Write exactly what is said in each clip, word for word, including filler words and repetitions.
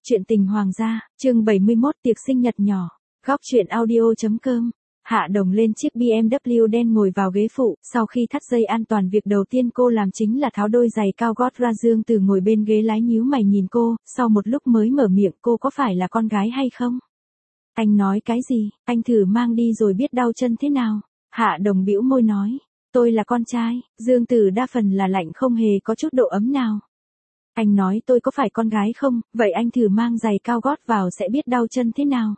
Chuyện tình hoàng gia, chương bảy mươi mốt tiệc sinh nhật nhỏ. Góc chuyện audio.com. Hạ Đồng lên chiếc bê em vê đen ngồi vào ghế phụ, sau khi thắt dây an toàn việc đầu tiên cô làm chính là tháo đôi giày cao gót ra. Dương Tử ngồi bên ghế lái nhíu mày nhìn cô, sau một lúc mới mở miệng, cô có phải là con gái hay không? Anh nói cái gì, anh thử mang đi rồi biết đau chân thế nào. Hạ Đồng bĩu môi nói, tôi là con trai. Dương Tử đa phần là lạnh không hề có chút độ ấm nào. Anh nói tôi có phải con gái không, vậy anh thử mang giày cao gót vào sẽ biết đau chân thế nào.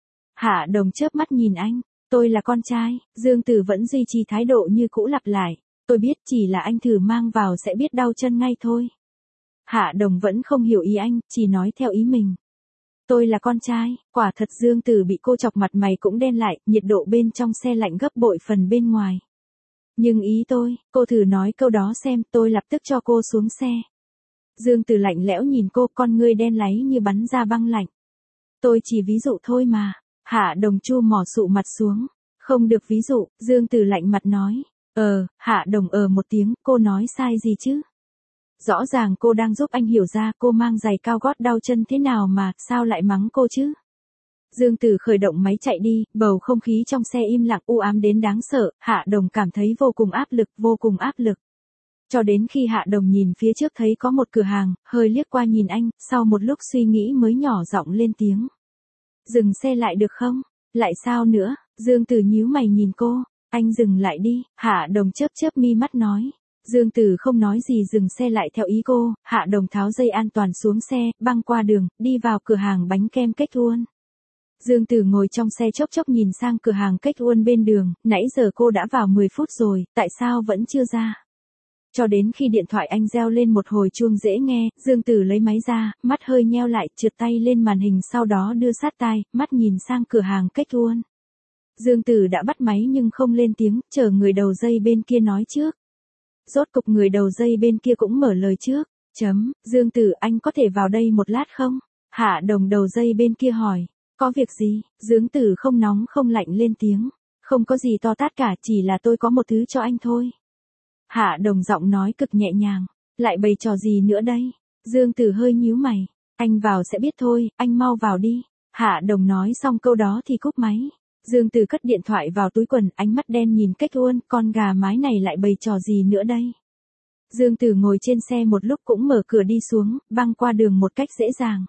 Hạ Đồng chớp mắt nhìn anh, tôi là con trai. Dương Tử vẫn duy trì thái độ như cũ lặp lại, tôi biết, chỉ là anh thử mang vào sẽ biết đau chân ngay thôi. Hạ Đồng vẫn không hiểu ý anh, chỉ nói theo ý mình. Tôi là con trai, quả thật Dương Tử bị cô chọc mặt mày cũng đen lại, nhiệt độ bên trong xe lạnh gấp bội phần bên ngoài. Nhưng ý tôi, cô thử nói câu đó xem, tôi lập tức cho cô xuống xe. Dương Tử lạnh lẽo nhìn cô, con ngươi đen láy như bắn ra băng lạnh. Tôi chỉ ví dụ thôi mà. Hạ Đồng chu mỏ sụ mặt xuống. Không được ví dụ, Dương Tử lạnh mặt nói. Ờ, Hạ Đồng ờ một tiếng, cô nói sai gì chứ? Rõ ràng cô đang giúp anh hiểu ra cô mang giày cao gót đau chân thế nào mà, sao lại mắng cô chứ? Dương Tử khởi động máy chạy đi, bầu không khí trong xe im lặng u ám đến đáng sợ, Hạ Đồng cảm thấy vô cùng áp lực, vô cùng áp lực. Cho đến khi Hạ Đồng nhìn phía trước thấy có một cửa hàng, hơi liếc qua nhìn anh, sau một lúc suy nghĩ mới nhỏ giọng lên tiếng. Dừng xe lại được không? Lại sao nữa? Dương Tử nhíu mày nhìn cô, anh dừng lại đi. Hạ Đồng chớp chớp mi mắt nói. Dương Tử không nói gì dừng xe lại theo ý cô, Hạ Đồng tháo dây an toàn xuống xe, băng qua đường, đi vào cửa hàng bánh kem Cake One. Dương Tử ngồi trong xe chốc chốc nhìn sang cửa hàng Cake One bên đường, nãy giờ cô đã vào mười phút rồi, tại sao vẫn chưa ra? Cho đến khi điện thoại anh reo lên một hồi chuông dễ nghe, Dương Tử lấy máy ra, mắt hơi nheo lại, trượt tay lên màn hình sau đó đưa sát tai, mắt nhìn sang cửa hàng Cake One. Dương Tử đã bắt máy nhưng không lên tiếng, chờ người đầu dây bên kia nói trước. Rốt cục người đầu dây bên kia cũng mở lời trước. Chấm, Dương Tử anh có thể vào đây một lát không? Hạ Đồng đầu dây bên kia hỏi. Có việc gì? Dương Tử không nóng không lạnh lên tiếng. Không có gì to tát cả, chỉ là tôi có một thứ cho anh thôi. Hạ Đồng giọng nói cực nhẹ nhàng. Lại bày trò gì nữa đây? Dương Tử hơi nhíu mày. Anh vào sẽ biết thôi, anh mau vào đi. Hạ Đồng nói xong câu đó thì cúp máy. Dương Tử cất điện thoại vào túi quần, ánh mắt đen nhìn Cake One, con gà mái này lại bày trò gì nữa đây? Dương Tử ngồi trên xe một lúc cũng mở cửa đi xuống, băng qua đường một cách dễ dàng.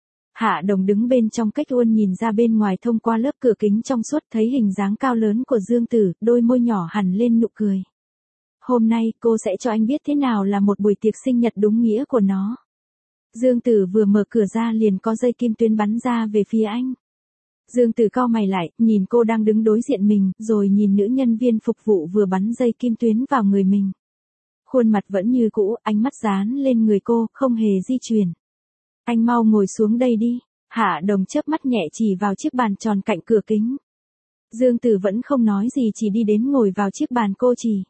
Hạ Đồng đứng bên trong Cake One nhìn ra bên ngoài thông qua lớp cửa kính trong suốt, thấy hình dáng cao lớn của Dương Tử, đôi môi nhỏ hằn lên nụ cười. Hôm nay cô sẽ cho anh biết thế nào là một buổi tiệc sinh nhật đúng nghĩa của nó. Dương Tử vừa mở cửa ra liền có dây kim tuyến bắn ra về phía anh. Dương Tử cau mày lại, nhìn cô đang đứng đối diện mình, rồi nhìn nữ nhân viên phục vụ vừa bắn dây kim tuyến vào người mình. Khuôn mặt vẫn như cũ, ánh mắt dán lên người cô, không hề di chuyển. Anh mau ngồi xuống đây đi. Hạ Đồng chớp mắt nhẹ chỉ vào chiếc bàn tròn cạnh cửa kính. Dương Tử vẫn không nói gì, chỉ đi đến ngồi vào chiếc bàn cô chỉ.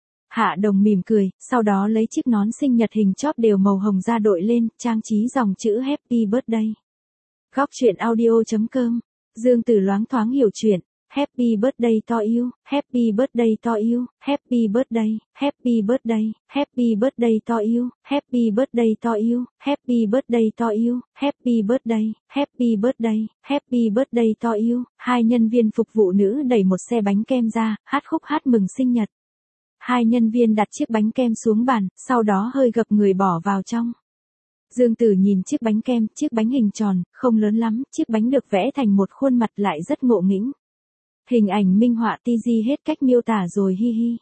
Hạ Đồng mỉm cười, sau đó lấy chiếc nón sinh nhật hình chóp đều màu hồng ra đội lên, trang trí dòng chữ Happy Birthday. Góc chuyện audio.com. Dương Tử loáng thoáng hiểu chuyện. Happy birthday to you, happy birthday to you, happy birthday, happy birthday, happy birthday to you, happy birthday to you, happy birthday to you, happy birthday, happy birthday, happy birthday to you. Hai nhân viên phục vụ nữ đẩy một xe bánh kem ra, hát khúc hát mừng sinh nhật. Hai nhân viên đặt chiếc bánh kem xuống bàn, sau đó hơi gập người bỏ vào trong. Dương Tử nhìn chiếc bánh kem, chiếc bánh hình tròn, không lớn lắm, chiếc bánh được vẽ thành một khuôn mặt lại rất ngộ nghĩnh. Hình ảnh minh họa ti di hết cách miêu tả rồi hi hi.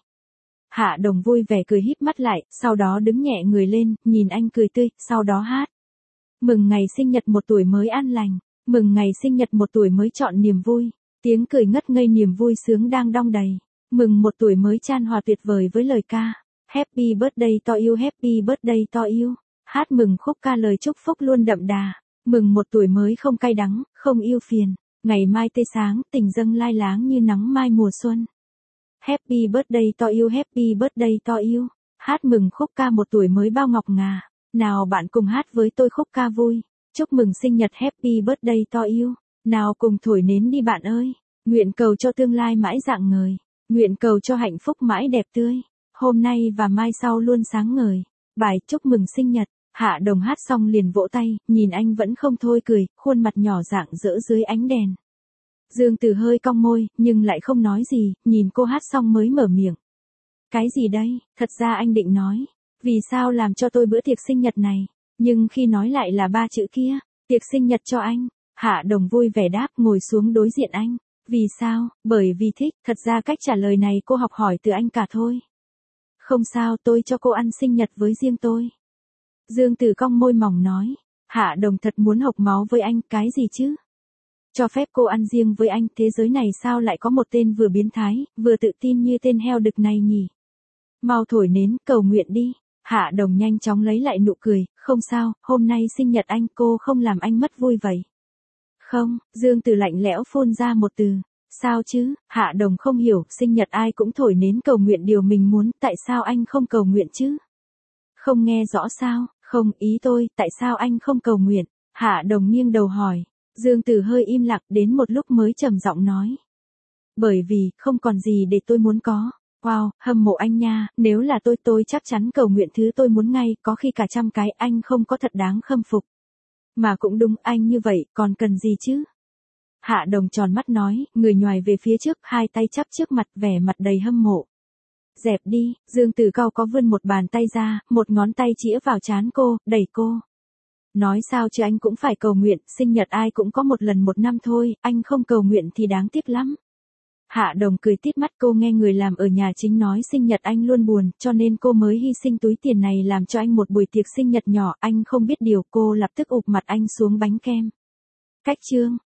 Hạ Đồng vui vẻ cười híp mắt lại, sau đó đứng nhẹ người lên, nhìn anh cười tươi, sau đó hát. Mừng ngày sinh nhật một tuổi mới an lành, mừng ngày sinh nhật một tuổi mới trọn niềm vui, tiếng cười ngất ngây niềm vui sướng đang đong đầy, mừng một tuổi mới chan hòa tuyệt vời với lời ca. Happy birthday to you, happy birthday to you. Hát mừng khúc ca lời chúc phúc luôn đậm đà, mừng một tuổi mới không cay đắng, không yêu phiền. Ngày mai tươi sáng, tình dâng lai láng như nắng mai mùa xuân. Happy birthday to you, happy birthday to you. Hát mừng khúc ca một tuổi mới bao ngọc ngà. Nào bạn cùng hát với tôi khúc ca vui. Chúc mừng sinh nhật happy birthday to you. Nào cùng thổi nến đi bạn ơi. Nguyện cầu cho tương lai mãi rạng ngời. Nguyện cầu cho hạnh phúc mãi đẹp tươi. Hôm nay và mai sau luôn sáng ngời. Bài chúc mừng sinh nhật. Hạ Đồng hát xong liền vỗ tay, nhìn anh vẫn không thôi cười, khuôn mặt nhỏ rạng rỡ dưới ánh đèn. Dương Tử hơi cong môi, nhưng lại không nói gì, nhìn cô hát xong mới mở miệng. Cái gì đây, thật ra anh định nói, vì sao làm cho tôi bữa tiệc sinh nhật này, nhưng khi nói lại là ba chữ kia, tiệc sinh nhật cho anh. Hạ Đồng vui vẻ đáp, ngồi xuống đối diện anh. Vì sao? Bởi vì thích, thật ra cách trả lời này cô học hỏi từ anh cả thôi. Không sao, tôi cho cô ăn sinh nhật với riêng tôi. Dương Tử cong môi mỏng nói. Hạ Đồng thật muốn hộc máu với anh, cái gì chứ? Cho phép cô ăn riêng với anh, thế giới này sao lại có một tên vừa biến thái, vừa tự tin như tên heo đực này nhỉ? Mau thổi nến, cầu nguyện đi. Hạ Đồng nhanh chóng lấy lại nụ cười, không sao, hôm nay sinh nhật anh, cô không làm anh mất vui vậy. Không, Dương Tử lạnh lẽo phun ra một từ. Sao chứ? Hạ Đồng không hiểu, sinh nhật ai cũng thổi nến cầu nguyện điều mình muốn, tại sao anh không cầu nguyện chứ? Không nghe rõ sao? Không, ý tôi, tại sao anh không cầu nguyện? Hạ Đồng nghiêng đầu hỏi. Dương Tử hơi im lặng, đến một lúc mới trầm giọng nói. Bởi vì, không còn gì để tôi muốn có. Wow, hâm mộ anh nha, nếu là tôi tôi chắc chắn cầu nguyện thứ tôi muốn ngay, có khi cả trăm cái, anh không có thật đáng khâm phục. Mà cũng đúng, anh như vậy, còn cần gì chứ? Hạ Đồng tròn mắt nói, người nhoài về phía trước, hai tay chắp trước mặt, vẻ mặt đầy hâm mộ. Dẹp đi, Dương Tử cao có vươn một bàn tay ra, một ngón tay chĩa vào trán cô, đẩy cô. Nói sao chứ anh cũng phải cầu nguyện, sinh nhật ai cũng có một lần một năm thôi, anh không cầu nguyện thì đáng tiếc lắm. Hạ Đồng cười tít mắt, cô nghe người làm ở nhà chính nói sinh nhật anh luôn buồn, cho nên cô mới hy sinh túi tiền này làm cho anh một buổi tiệc sinh nhật nhỏ, anh không biết điều, cô lập tức ụp mặt anh xuống bánh kem. Cách chương.